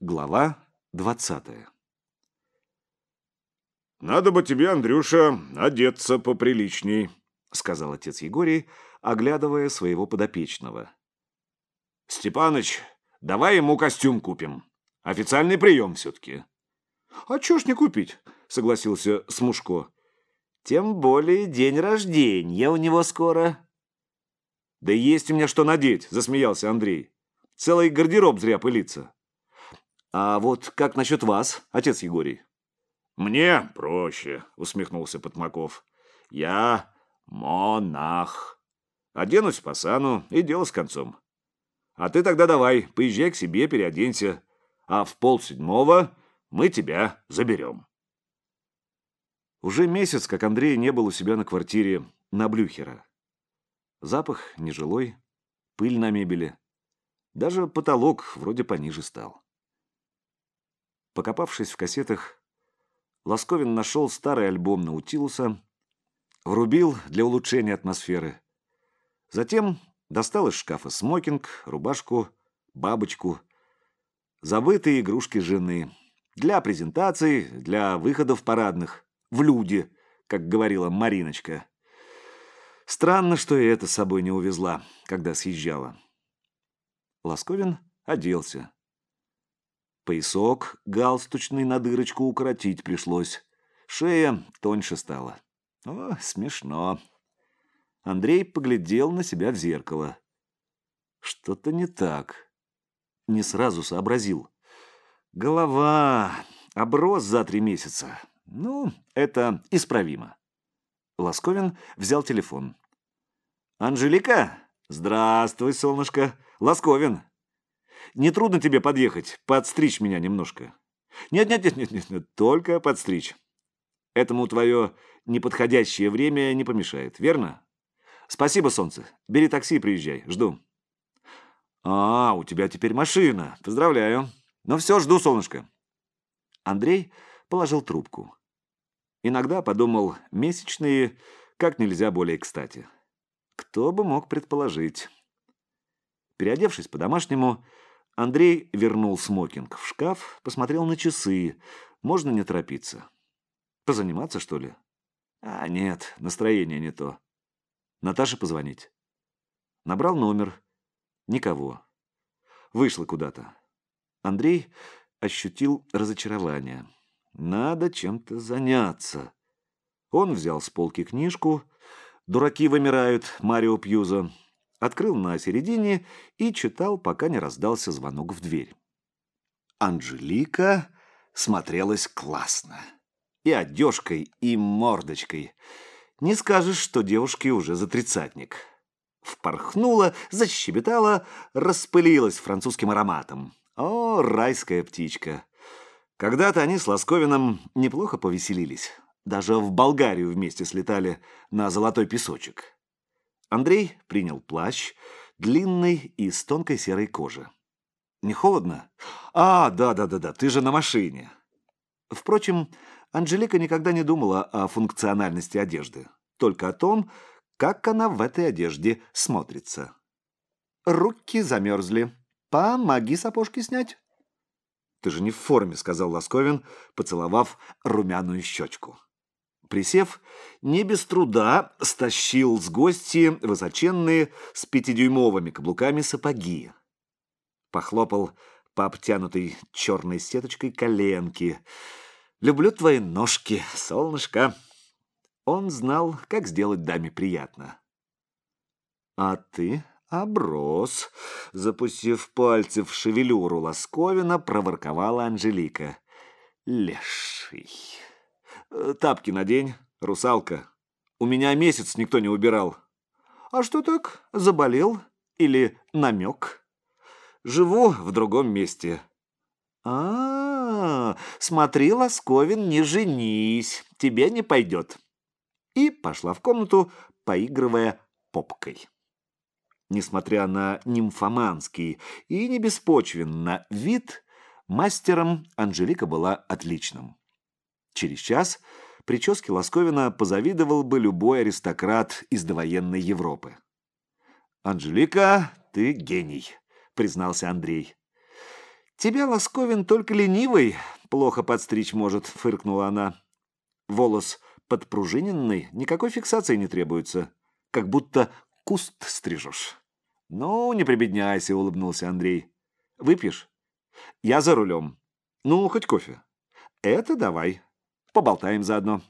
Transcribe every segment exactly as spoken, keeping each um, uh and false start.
Глава двадцатая. «Надо бы тебе, Андрюша, одеться поприличней», — сказал отец Егорий, оглядывая своего подопечного. «Степаныч, давай ему костюм купим. Официальный прием все-таки». «А чё ж не купить?» — согласился Смушко. «Тем более день рождения у него скоро». «Да есть у меня что надеть», — засмеялся Андрей. «Целый гардероб зря пылится». «А вот как насчет вас, отец Егорий?» «Мне проще», — усмехнулся Потмаков. «Я монах. Оденусь по сану, и дело с концом. А ты тогда давай, поезжай к себе, переоденься, а в полседьмого мы тебя заберем». Уже месяц, как Андрей не был у себя на квартире на Блюхера. Запах нежилой, пыль на мебели. Даже потолок вроде пониже стал. Покопавшись в кассетах, Ласковин нашел старый альбом Наутилуса, врубил для улучшения атмосферы. Затем достал из шкафа смокинг, рубашку, бабочку, забытые игрушки жены. Для презентаций, для выходов парадных, в люди, как говорила Мариночка. Странно, что и это с собой не увезла, когда съезжала. Ласковин оделся. Поясок галстучный на дырочку укоротить пришлось. Шея тоньше стала. О, смешно. Андрей поглядел на себя в зеркало. Что-то не так. Не сразу сообразил. Голова. Оброс за три месяца. Ну, это исправимо. Ласковин взял телефон. «Анжелика? Здравствуй, солнышко. Ласковин. Не трудно тебе подъехать, подстричь меня немножко?» «Нет-нет-нет-нет, только подстричь. Этому твое неподходящее время не помешает, верно?» «Спасибо, солнце. Бери такси и приезжай. Жду». «А, у тебя теперь машина. Поздравляю. Ну все, жду, солнышко». Андрей положил трубку. Иногда подумал, месячные как нельзя более кстати. Кто бы мог предположить. Переодевшись по-домашнему, Андрей вернул смокинг в шкаф, посмотрел на часы. Можно не торопиться. Позаниматься, что ли? А, нет, настроение не то. Наташе позвонить. Набрал номер. Никого. Вышла куда-то. Андрей ощутил разочарование. Надо чем-то заняться. Он взял с полки книжку «Дураки вымирают» Марио Пьюзо, открыл на середине и читал, пока не раздался звонок в дверь. Анжелика смотрелась классно. И одежкой, и мордочкой. Не скажешь, что девушке уже за тридцатник. Впорхнула, защебетала, распылилась французским ароматом. О, райская птичка! Когда-то они с Ласковиным неплохо повеселились. Даже в Болгарию вместе слетали на золотой песочек. Андрей принял плащ, длинный и с тонкой серой кожи. «Не холодно?» «А, да-да-да-да, ты же на машине». Впрочем, Анжелика никогда не думала о функциональности одежды, только о том, как она в этой одежде смотрится. «Руки замерзли. Помоги сапожки снять». «Ты же не в форме», — сказал Ласковин, поцеловав румяную щечку. Присев, не без труда стащил с гости высоченные с пятидюймовыми каблуками сапоги. Похлопал по обтянутой черной сеточкой коленки. «Люблю твои ножки, солнышко». Он знал, как сделать даме приятно. «А ты оброс», — запустив пальцы в шевелюру Ласковина, проворковала Анжелика. «Леший. Тапки надень, русалка. У меня месяц никто не убирал». «А что так? Заболел? Или намек?» «Живу в другом месте». «А-а-а, смотри, Ласковин, не женись, тебе не пойдет». И пошла в комнату, поигрывая попкой. Несмотря на нимфоманский и не беспочвенно вид, мастером Анжелика была отличным. Через час прическе Ласковина позавидовал бы любой аристократ из довоенной Европы. «Анжелика, ты гений», — признался Андрей. «Тебя, Лосковин, только ленивый плохо подстричь может», — фыркнула она. «Волос подпружиненный, никакой фиксации не требуется, как будто куст стрижешь». «Ну, не прибедняйся», — улыбнулся Андрей. «Выпьешь?» «Я за рулем. Ну, хоть кофе». «Это давай. Поболтаем заодно».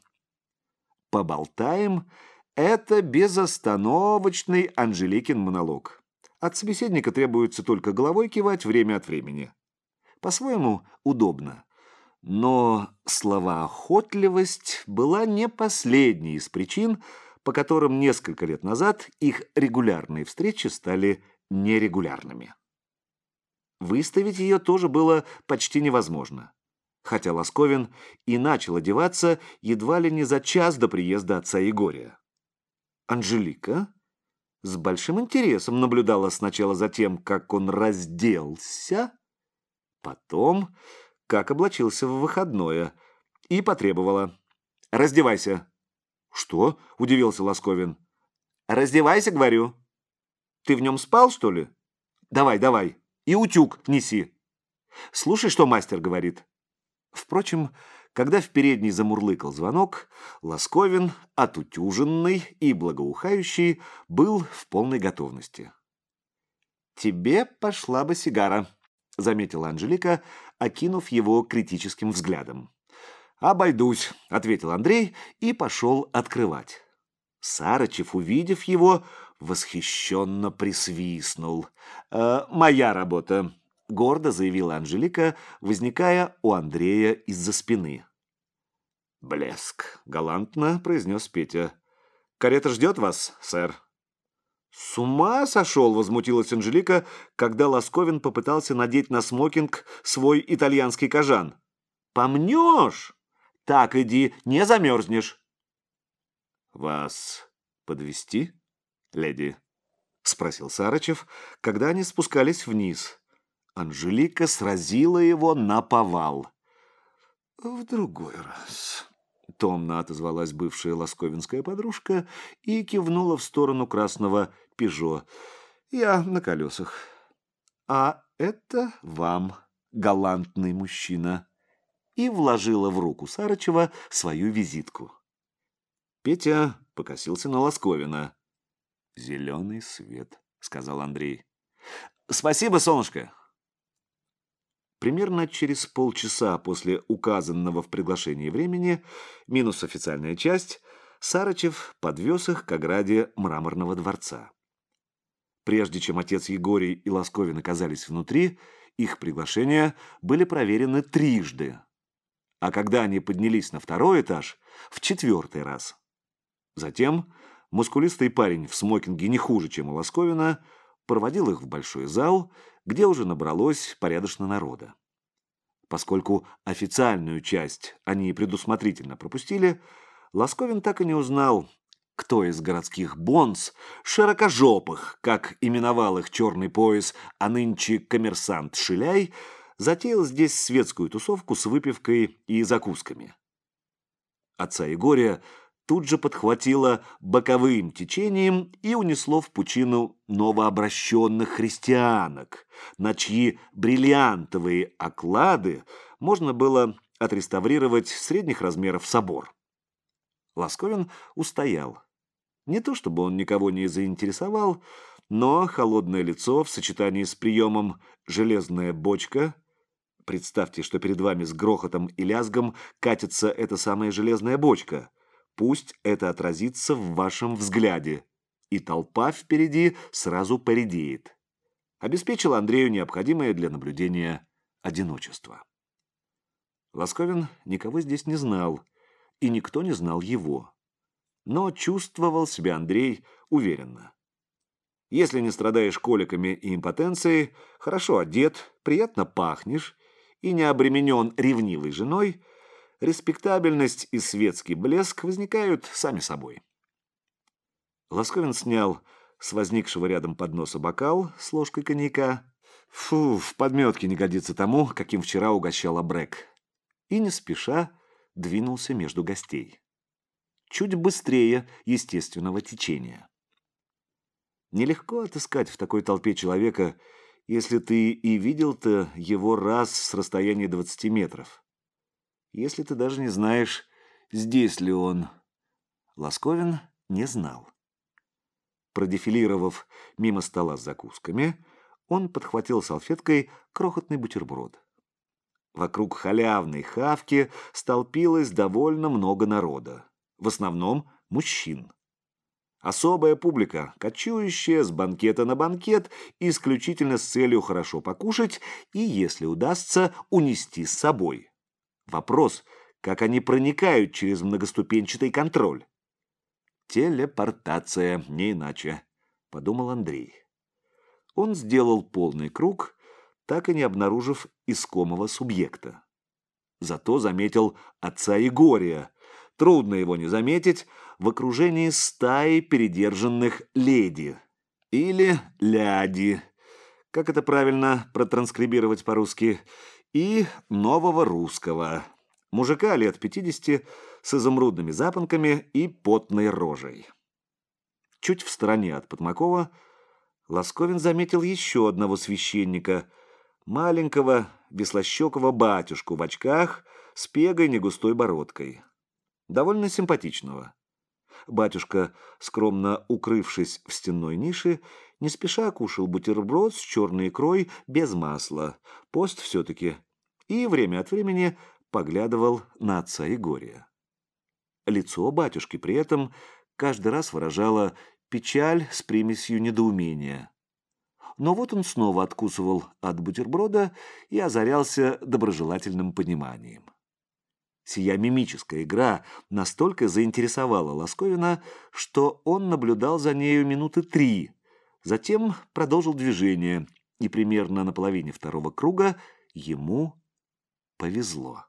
«Поболтаем» — это безостановочный Анжеликин монолог. От собеседника требуется только головой кивать время от времени. По-своему удобно. Но словоохотливость была не последней из причин, по которым несколько лет назад их регулярные встречи стали нерегулярными. Выставить ее тоже было почти невозможно, хотя Лосковин и начал одеваться едва ли не за час до приезда отца Егория. Анжелика с большим интересом наблюдала сначала за тем, как он разделся, потом, как облачился в выходное, и потребовала: «Раздевайся». «Что?» — удивился Лосковин. «Раздевайся, говорю. Ты в нем спал, что ли? Давай, давай, и утюг неси. Слушай, что мастер говорит». Впрочем, когда в передней замурлыкал звонок, Лосковин, отутюженный и благоухающий, был в полной готовности. «Тебе пошла бы сигара», — заметила Анжелика, окинув его критическим взглядом. «Обойдусь», — ответил Андрей и пошел открывать. Сарычев, увидев его, восхищенно присвистнул. «Э, «Моя работа», — гордо заявила Анжелика, возникая у Андрея из-за спины. «Блеск», — галантно произнес Петя. «Карета ждет вас, сэр». «С ума сошел!» — возмутилась Анжелика, когда Лосковин попытался надеть на смокинг свой итальянский кожан. «Помнешь? Так иди, не замерзнешь». «Вас подвезти, леди?» — спросил Сарычев, когда они спускались вниз. Анжелика сразила его наповал. «В другой раз», — томно отозвалась бывшая лосковинская подружка и кивнула в сторону красного «Пежо». «Я на колесах». «А это вам, галантный мужчина», и вложила в руку Сарычева свою визитку. Петя покосился на Лосковина. «Зеленый свет», — сказал Андрей. «Спасибо, солнышко». Примерно через полчаса после указанного в приглашении времени, минус официальная часть, Сарычев подвез их к ограде Мраморного дворца. Прежде чем отец Егорий и Лосковин оказались внутри, их приглашения были проверены трижды. А когда они поднялись на второй этаж, в четвертый раз. Затем мускулистый парень в смокинге не хуже, чем у Лосковина, проводил их в большой зал, где уже набралось порядочно народа. Поскольку официальную часть они предусмотрительно пропустили, Лосковин так и не узнал, кто из городских бонс, широкожопых, как именовал их черный пояс, а нынче коммерсант Шиляй, затеял здесь светскую тусовку с выпивкой и закусками. Отца Егория тут же подхватило боковым течением и унесло в пучину новообращенных христианок, на чьи бриллиантовые оклады можно было отреставрировать средних размеров собор. Лосковин устоял. Не то чтобы он никого не заинтересовал, но холодное лицо в сочетании с приемом «железная бочка». Представьте, что перед вами с грохотом и лязгом катится эта самая железная бочка. Пусть это отразится в вашем взгляде, и толпа впереди сразу поредеет. Обеспечил Андрею необходимое для наблюдения одиночество. Лосковин никого здесь не знал, и никто не знал его. Но чувствовал себя Андрей уверенно. Если не страдаешь коликами и импотенцией, хорошо одет, приятно пахнешь и не обременен ревнивой женой, респектабельность и светский блеск возникают сами собой. Лосковин снял с возникшего рядом подноса бокал с ложкой коньяка. Фу, в подметке не годится тому, каким вчера угощал Абрек. И не спеша двинулся между гостей. Чуть быстрее естественного течения. Нелегко отыскать в такой толпе человека, если ты и видел-то его раз с расстояния двадцати метров. Если ты даже не знаешь, здесь ли он. Ласковин не знал. Продефилировав мимо стола с закусками, он подхватил салфеткой крохотный бутерброд. Вокруг халявной хавки столпилось довольно много народа, в основном мужчин. Особая публика, кочующая с банкета на банкет, исключительно с целью хорошо покушать и, если удастся, унести с собой. Вопрос, как они проникают через многоступенчатый контроль. «Телепортация, не иначе», — подумал Андрей. Он сделал полный круг, так и не обнаружив искомого субъекта. Зато заметил отца Егория. Трудно его не заметить в окружении стаи передержанных леди. Или ляди, как это правильно протранскрибировать по-русски, и нового русского. Мужика лет пятидесяти с изумрудными запонками и потной рожей. Чуть в стороне от Потмакова Ласковин заметил еще одного священника, маленького веслощекого батюшку в очках с пегой негустой бородкой. Довольно симпатичного. Батюшка, скромно укрывшись в стенной нише, не спеша кушал бутерброд с черной икрой без масла, пост все-таки, и время от времени поглядывал на отца Егория. Лицо батюшки при этом каждый раз выражало печаль с примесью недоумения. Но вот он снова откусывал от бутерброда и озарялся доброжелательным пониманием. Сия мимическая игра настолько заинтересовала Ласковина, что он наблюдал за нею минуты три, затем продолжил движение, и примерно на половине второго круга ему повезло.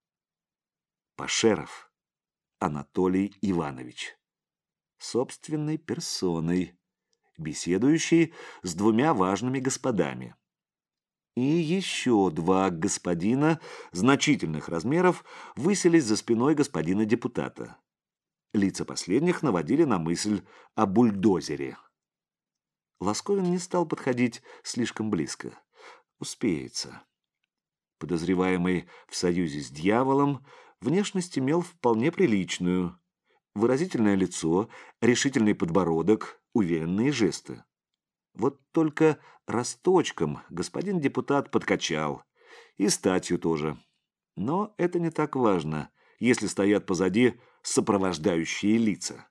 Пашеров Анатолий Иванович, собственной персоной, беседующий с двумя важными господами. И еще два господина значительных размеров высились за спиной господина депутата. Лица последних наводили на мысль о бульдозере. Ласковин не стал подходить слишком близко. Успеется. Подозреваемый в союзе с дьяволом, внешность имел вполне приличную. Выразительное лицо, решительный подбородок, уверенные жесты. Вот только росточком господин депутат подкачал. И статью тоже. Но это не так важно, если стоят позади сопровождающие лица.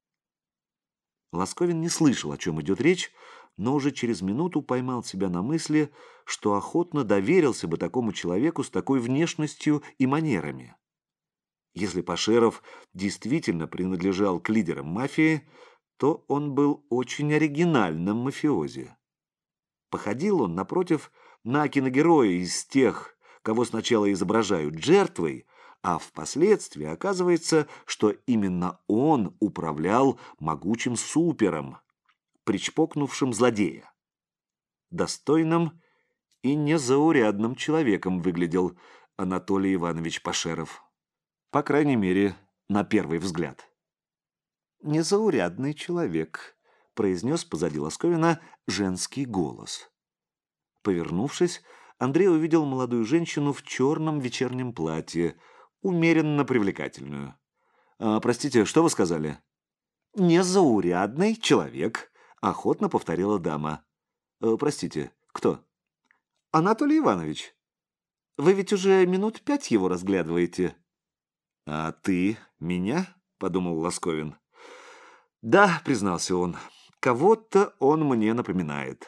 Ласковин не слышал, о чем идет речь, но уже через минуту поймал себя на мысли, что охотно доверился бы такому человеку с такой внешностью и манерами. Если Пашеров действительно принадлежал к лидерам мафии, то он был очень оригинальным мафиози. Походил он, напротив, на киногероя из тех, кого сначала изображают жертвой, а впоследствии оказывается, что именно он управлял могучим супером, причпокнувшим злодея. Достойным и незаурядным человеком выглядел Анатолий Иванович Пашеров. По крайней мере, на первый взгляд. «Незаурядный человек», — произнес позади Ласковина женский голос. Повернувшись, Андрей увидел молодую женщину в черном вечернем платье, умеренно привлекательную. «А, простите, что вы сказали?» «Незаурядный человек», — охотно повторила дама. «Э, «Простите, кто?» «Анатолий Иванович. Вы ведь уже минут пять его разглядываете». «А ты меня?» — подумал Ласковин. «Да», — признался он, — «кого-то он мне напоминает».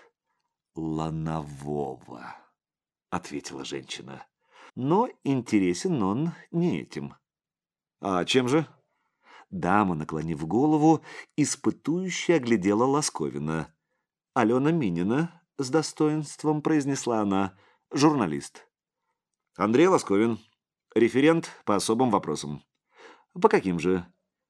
«Ланового», — ответила женщина. «Но интересен он не этим». «А чем же?» Дама, наклонив голову, испытующе оглядела Ласковина. «Алена Минина», — с достоинством произнесла она, — «журналист». «Андрей Ласковин, референт по особым вопросам». «По каким же?»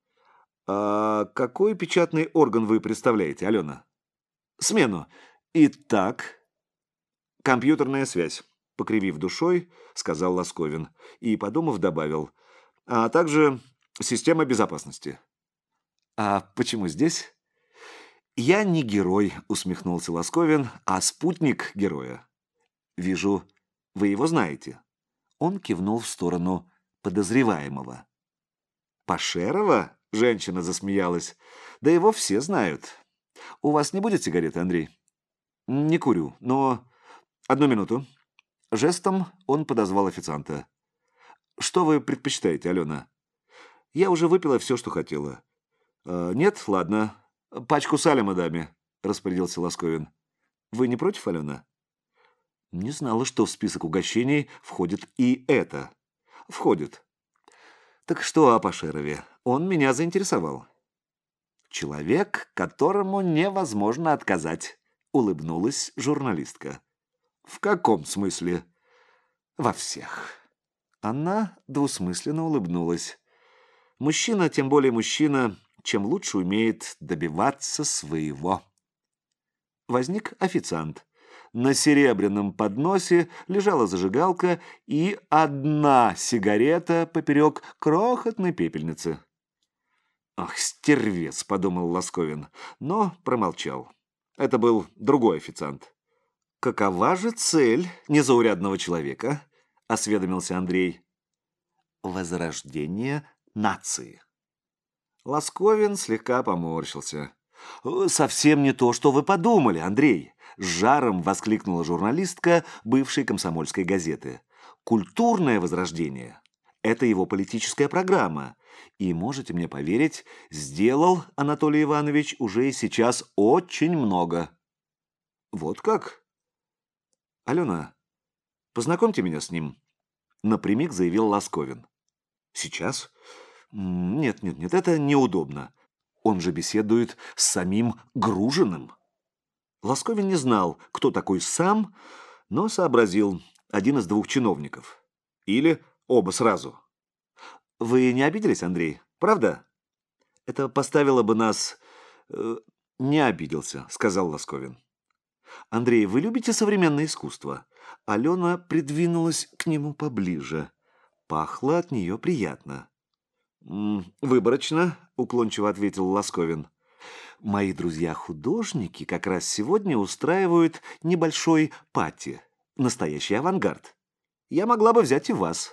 «А какой печатный орган вы представляете, Алена?» «Смену. Итак...» «Компьютерная связь», — покривив душой, сказал Ласковин и, подумав, добавил, «а также система безопасности». «А почему здесь?» «Я не герой», — усмехнулся Лосковин, — «а спутник героя. Вижу, вы его знаете». Он кивнул в сторону подозреваемого. «Пашерова?» — женщина засмеялась. «Да его все знают. У вас не будет сигареты, Андрей?» «Не курю, но...» «Одну минуту». Жестом он подозвал официанта. «Что вы предпочитаете, Алена?» «Я уже выпила все, что хотела». «А, нет, ладно. Пачку салема даме», — распорядился Лосковин. «Вы не против, Алена?» Не знала, что в список угощений входит и это. Входит. Так что о Пашерове? Он меня заинтересовал. Человек, которому невозможно отказать, улыбнулась журналистка. В каком смысле? Во всех. Она двусмысленно улыбнулась. Мужчина, тем более мужчина, чем лучше умеет добиваться своего. Возник официант. На серебряном подносе лежала зажигалка и одна сигарета поперек крохотной пепельницы. «Ах, стервец!» — подумал Лосковин, но промолчал. Это был другой официант. «Какова же цель незаурядного человека?» — осведомился Андрей. «Возрождение нации». Лосковин слегка поморщился. «Совсем не то, что вы подумали, Андрей!» — с жаром воскликнула журналистка бывшей комсомольской газеты. «Культурное возрождение — это его политическая программа. И, можете мне поверить, сделал Анатолий Иванович уже и сейчас очень много». «Вот как?» «Алена, познакомьте меня с ним», — напрямик заявил Лосковин. «Сейчас? Нет, нет, нет, это неудобно. Он же беседует с самим Гружиным». Лосковин не знал, кто такой сам, но сообразил: один из двух чиновников. Или оба сразу. «Вы не обиделись, Андрей? Правда? Это поставило бы нас...» э, «Не обиделся», — сказал Лосковин. «Андрей, вы любите современное искусство?» Алена придвинулась к нему поближе. Пахло от нее приятно. «М, «Выборочно», — уклончиво ответил Лосковин. «Мои друзья-художники как раз сегодня устраивают небольшой пати. Настоящий авангард. Я могла бы взять и вас».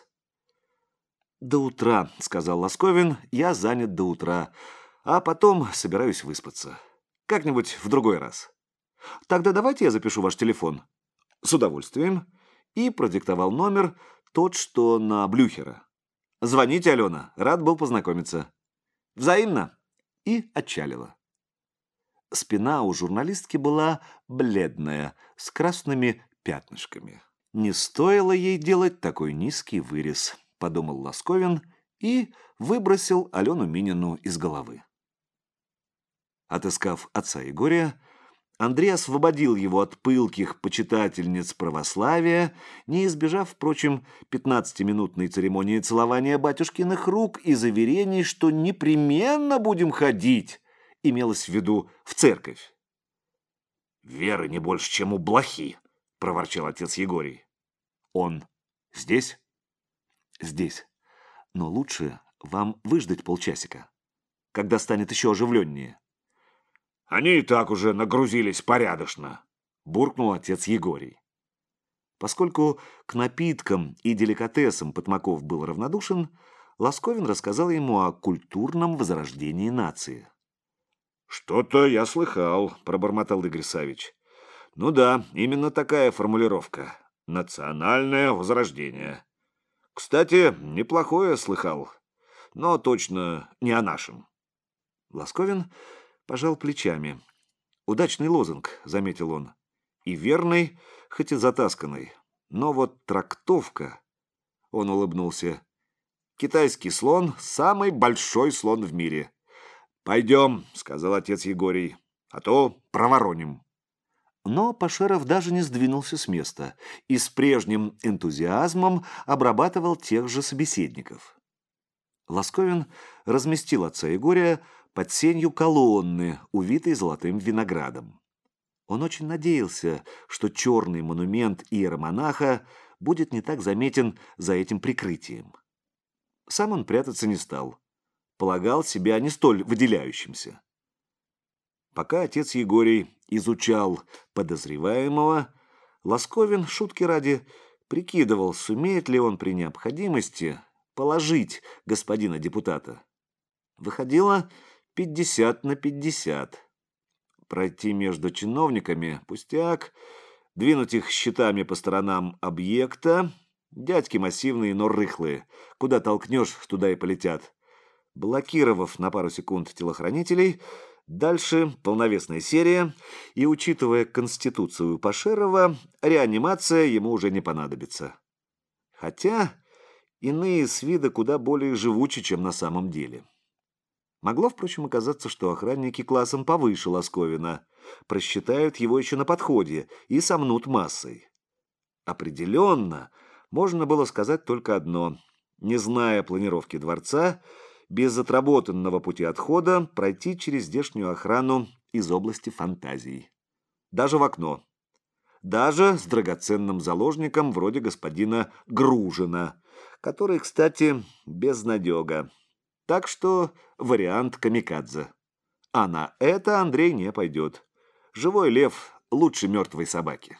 «До утра», — сказал Лосковин, — «я занят до утра, а потом собираюсь выспаться. Как-нибудь в другой раз. Тогда давайте я запишу ваш телефон». «С удовольствием». И продиктовал номер, тот, что на Блюхера. «Звоните, Алена, рад был познакомиться». «Взаимно». И отчалила. Спина у журналистки была бледная, с красными пятнышками. «Не стоило ей делать такой низкий вырез», — подумал Лосковин и выбросил Алену Минину из головы. Отыскав отца Егория, Андрей освободил его от пылких почитательниц православия, не избежав, впрочем, пятнадцатиминутной церемонии целования батюшкиных рук и заверений, что непременно будем ходить, имелось в виду в церковь. «Веры не больше, чем у блохи», — проворчал отец Егорий. «Он здесь?» «Здесь. Но лучше вам выждать полчасика, когда станет еще оживленнее». «Они и так уже нагрузились порядочно», — буркнул отец Егорий. Поскольку к напиткам и деликатесам Потмаков был равнодушен, Лосковин рассказал ему о культурном возрождении нации. «Что-то я слыхал», — пробормотал Игорь Савич. «Ну да, именно такая формулировка. Национальное возрождение. Кстати, неплохое слыхал, но точно не о нашем». Лосковин пожал плечами. «Удачный лозунг», — заметил он. «И верный, хоть и затасканный. Но вот трактовка...» Он улыбнулся. «Китайский слон — самый большой слон в мире». «Пойдем», — сказал отец Егорий, — «а то провороним». Но Пашеров даже не сдвинулся с места и с прежним энтузиазмом обрабатывал тех же собеседников. Лосковин разместил отца Егория под сенью колонны, увитой золотым виноградом. Он очень надеялся, что черный монумент иеромонаха будет не так заметен за этим прикрытием. Сам он прятаться не стал. Полагал себя не столь выделяющимся. Пока отец Егорий изучал подозреваемого, Ласковин, шутки ради, прикидывал, сумеет ли он при необходимости положить господина депутата. Выходило пятьдесят на пятьдесят. Пройти между чиновниками – пустяк, двинуть их щитами по сторонам объекта – дядьки массивные, но рыхлые, куда толкнешь, туда и полетят. Блокировав на пару секунд телохранителей, дальше полновесная серия, и, учитывая конституцию Пашерова, реанимация ему уже не понадобится. Хотя иные с вида куда более живучи, чем на самом деле. Могло, впрочем, оказаться, что охранники классом повыше Ласковина просчитают его еще на подходе и сомнут массой. Определенно, можно было сказать только одно. Не зная планировки дворца, без отработанного пути отхода пройти через здешнюю охрану из области фантазий. Даже в окно. Даже с драгоценным заложником вроде господина Гружина, который, кстати, безнадега. Так что вариант камикадзе. А на это Андрей не пойдет. Живой лев лучше мертвой собаки.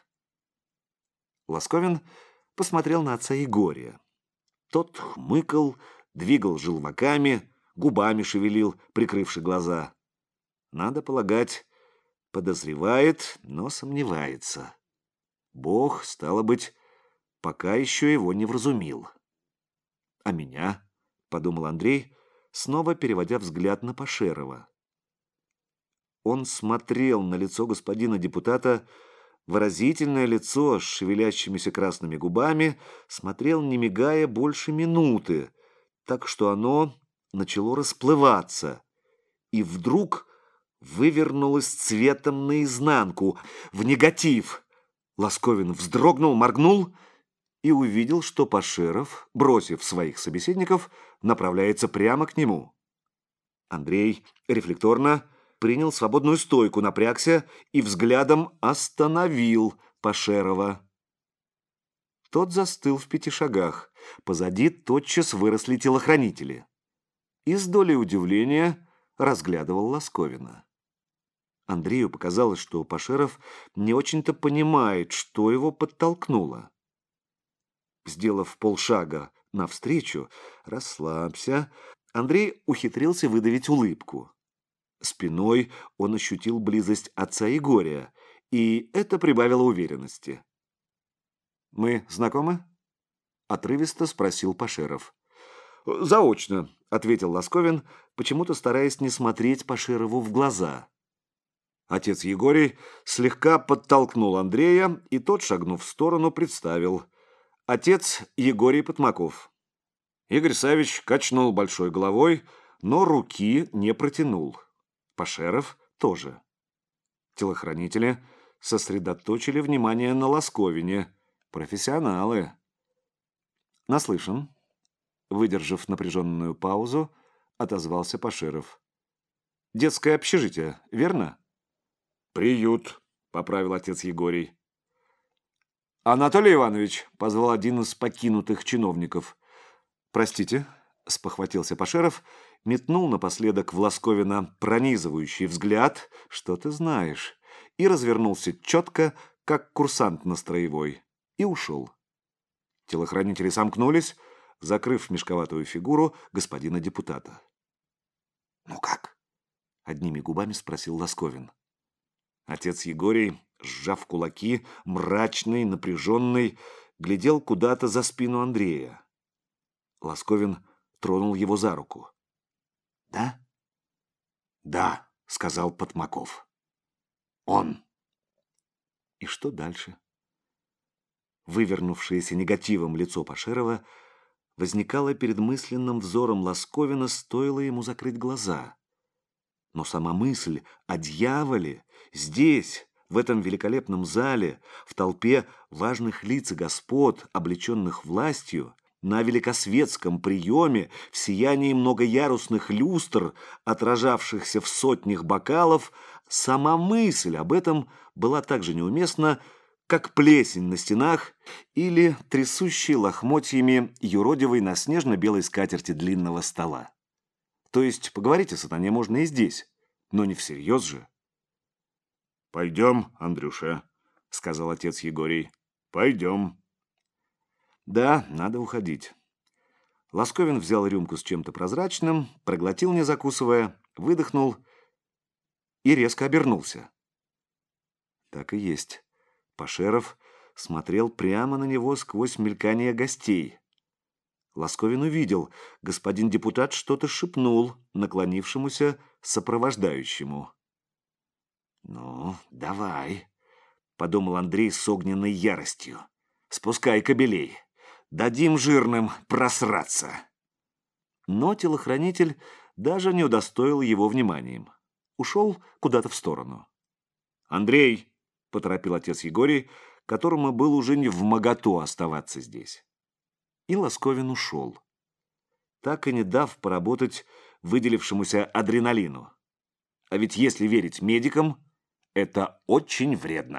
Ласковин посмотрел на отца Егория. Тот хмыкал, двигал желваками, губами шевелил, прикрывши глаза. Надо полагать, подозревает, но сомневается. Бог, стало быть, пока еще его не вразумил. «А меня?» — подумал Андрей, снова переводя взгляд на Пашерова. Он смотрел на лицо господина депутата, выразительное лицо с шевелящимися красными губами, смотрел, не мигая, больше минуты, так что оно начало расплываться, и вдруг вывернулось цветом наизнанку, в негатив. Ласковин вздрогнул, моргнул и увидел, что Пашеров, бросив своих собеседников, направляется прямо к нему. Андрей рефлекторно принял свободную стойку, напрягся и взглядом остановил Пашерова. Тот застыл в пяти шагах. Позади тотчас выросли телохранители. И с долей удивления разглядывал Ласковина. Андрею показалось, что Пашеров не очень-то понимает, что его подтолкнуло. Сделав полшага навстречу, «Расслабься», Андрей ухитрился выдавить улыбку. Спиной он ощутил близость отца Егория, и это прибавило уверенности. «Мы знакомы?» — отрывисто спросил Пашеров. «Заочно», — ответил Ласковин, почему-то стараясь не смотреть Пашерову в глаза. Отец Егорий слегка подтолкнул Андрея, и тот, шагнув в сторону, представил. Отец Егорий Потмаков. Игорь Савич качнул большой головой, но руки не протянул. Пашеров тоже. Телохранители сосредоточили внимание на Ласковине. Профессионалы. «Наслышан». Выдержав напряженную паузу, отозвался Пашеров. «Детское общежитие, верно?» «Приют», — поправил отец Егорий. «Анатолий Иванович», — позвал один из покинутых чиновников. «Простите», — спохватился Пашеров, метнул напоследок в Ласковина пронизывающий взгляд, что ты знаешь, и развернулся четко, как курсант на строевой, и ушел. Телохранители сомкнулись, закрыв мешковатую фигуру господина депутата. «Ну как?» — одними губами спросил Ласковин. Отец Егорий, сжав кулаки, мрачный, напряженный, глядел куда-то за спину Андрея. Ласковин тронул его за руку. «Да?» «Да», — сказал Потмаков. «Он». И что дальше? Вывернувшееся негативом лицо Пашерова возникало перед мысленным взором Ласковина, стоило ему закрыть глаза. Но сама мысль о дьяволе здесь, в этом великолепном зале, в толпе важных лиц и господ, облеченных властью, на великосветском приеме, в сиянии многоярусных люстр, отражавшихся в сотнях бокалов, сама мысль об этом была так же неуместна, как плесень на стенах или трясущий лохмотьями юродивый на снежно-белой скатерти длинного стола. То есть поговорить о сатане можно и здесь, но не всерьез же. «Пойдем, Андрюша», — сказал отец Егорий. «Пойдем». Да, надо уходить. Лосковин взял рюмку с чем-то прозрачным, проглотил, не закусывая, выдохнул и резко обернулся. Так и есть. Пашеров смотрел прямо на него сквозь мелькание гостей. Лосковин увидел, господин депутат что-то шепнул наклонившемуся сопровождающему. «Ну, давай», — подумал Андрей с огненной яростью. «Спускай кобелей. Дадим жирным просраться». Но телохранитель даже не удостоил его вниманием. Ушел куда-то в сторону. «Андрей!» — поторопил отец Егорий, которому был уже не вмоготу оставаться здесь. И Лосковин ушел, так и не дав поработать выделившемуся адреналину. А ведь если верить медикам, это очень вредно.